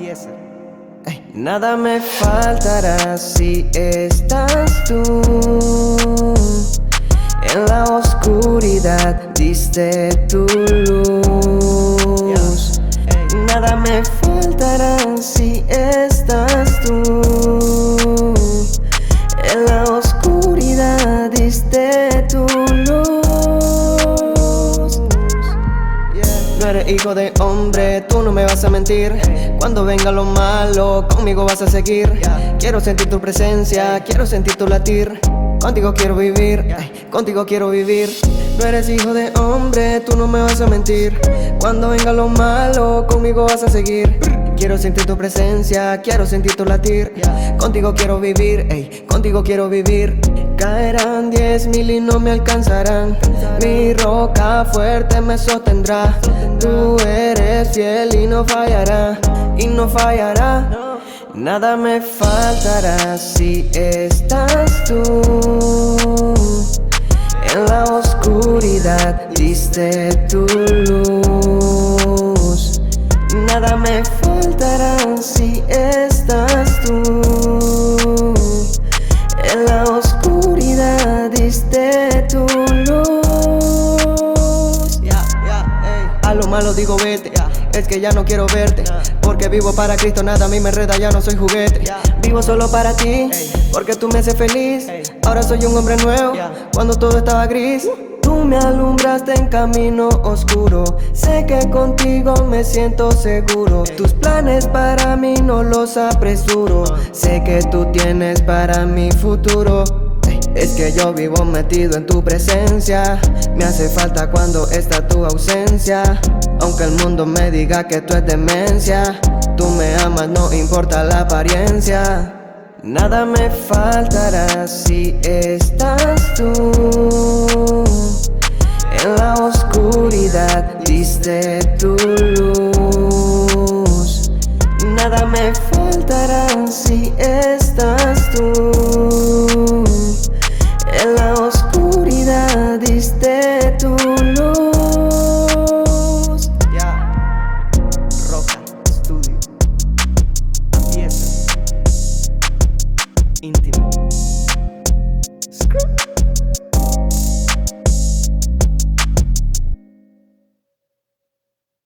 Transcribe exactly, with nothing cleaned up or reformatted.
Eliezer. Ey, nada me faltará si estás tú. En la oscuridad diste tu luz. Nada me faltará si estás tú. En la oscuridad diste tu luz. No eres hijo de hombre, tú no me vas a mentir. Cuando venga lo malo, conmigo vas a seguir. Quiero sentir tu presencia, quiero sentir tu latir. Contigo quiero vivir, ay, contigo quiero vivir. No eres hijo de hombre, tú no me vas a mentir. Cuando venga lo malo, conmigo vas a seguir. Quiero sentir tu presencia, quiero sentir tu latir. Contigo quiero vivir, ey, contigo quiero vivir. Caerán diez mil y no me alcanzarán. Mi roca fuerte me sostendrá. Tú eres fiel y no fallará, y no fallará. Nada me faltará si estás tú. En la oscuridad diste tu luz. Nada me faltará si estás tú. En la oscuridad diste tu luz. Yeah, yeah, ey. A lo malo digo vete, yeah. Es que ya no quiero verte, yeah. Porque vivo para Cristo, nada a mí me enreda, ya no soy juguete, yeah. Vivo solo para ti, ey. Porque tú me haces feliz, ey. Ahora soy un hombre nuevo, yeah. Cuando todo estaba gris, tú me alumbraste en camino oscuro. Sé que contigo me siento seguro. Tus planes para mí no los apresuro. Sé que tú tienes para mi futuro. Es que yo vivo metido en tu presencia. Me hace falta cuando está tu ausencia. Aunque el mundo me diga que tú es demencia, tú me amas, no importa la apariencia. Nada me faltará si estás tú. En la oscuridad diste tu luz. Nada me faltará si estás tú. En la oscuridad diste